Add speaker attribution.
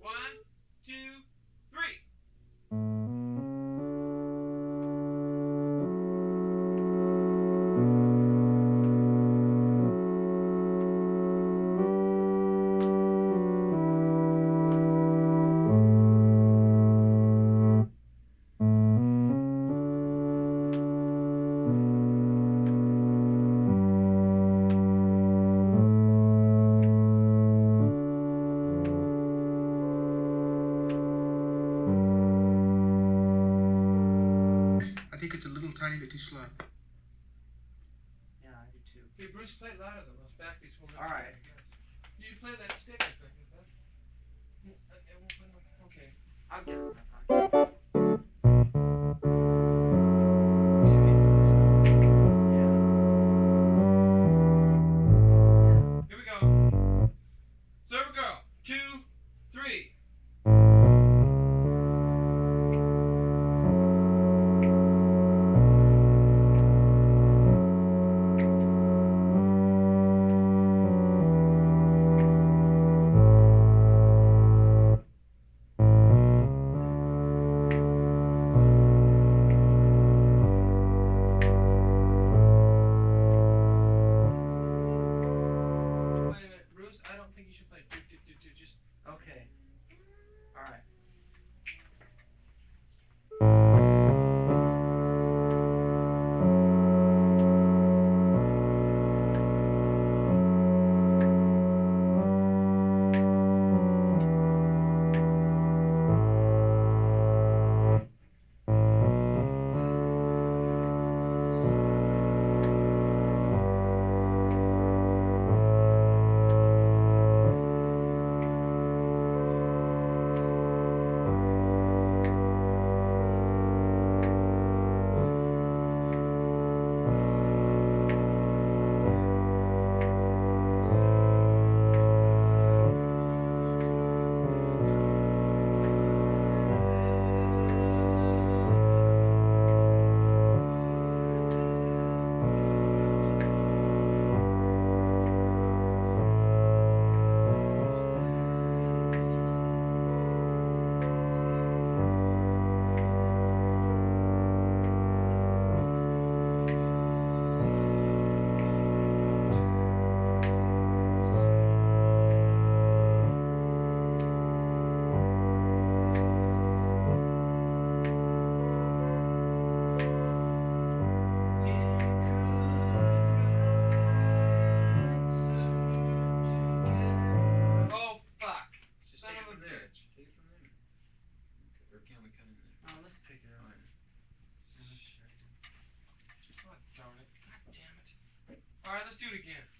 Speaker 1: One, two, three.
Speaker 2: I think it's a little tiny bit too slow.
Speaker 3: Yeah, I do too.
Speaker 1: Hey, Bruce, play it louder though. Those backbeats will never.
Speaker 3: All right.
Speaker 1: You play that stick, I think, is that? It won't put no. Okay.
Speaker 3: I'll get it in my pocket.
Speaker 1: Here we go. Server girl. 2, 3. Wait a minute, Bruce. I don't think you should play. Just.
Speaker 3: Okay. All right.
Speaker 1: Oh fuck!
Speaker 3: Just
Speaker 1: Son
Speaker 3: take it
Speaker 1: of a
Speaker 3: from there.
Speaker 1: bitch.
Speaker 3: Take it from there. Or can we cut in there?
Speaker 1: Oh, let's take it out. God darn it! God damn it! All right, let's do it again.